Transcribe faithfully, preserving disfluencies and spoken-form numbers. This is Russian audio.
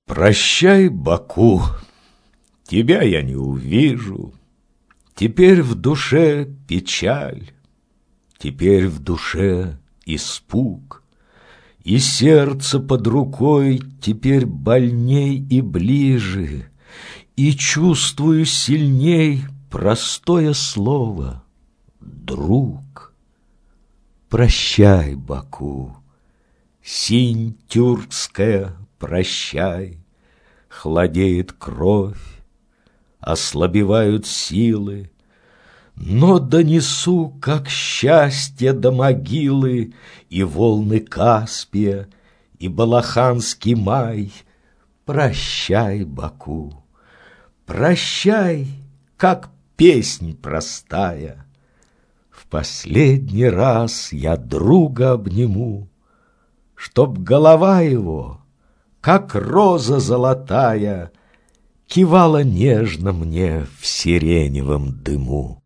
Прощай, Баку, тебя я не увижу. Теперь в душе печаль, теперь в душе испуг, и сердце под рукой теперь больней и ближе, и чувствую сильней простое слово «друг». Прощай, Баку, синь тюркская, прощай. Хладеет кровь, ослабевают силы, но донесу, как счастье до могилы, и волны Каспия, и балаханский май. Прощай, Баку, прощай, как песнь простая. В последний раз я друга обниму, чтоб голова его, как роза золотая, кивала нежно мне в сиреневом дыму.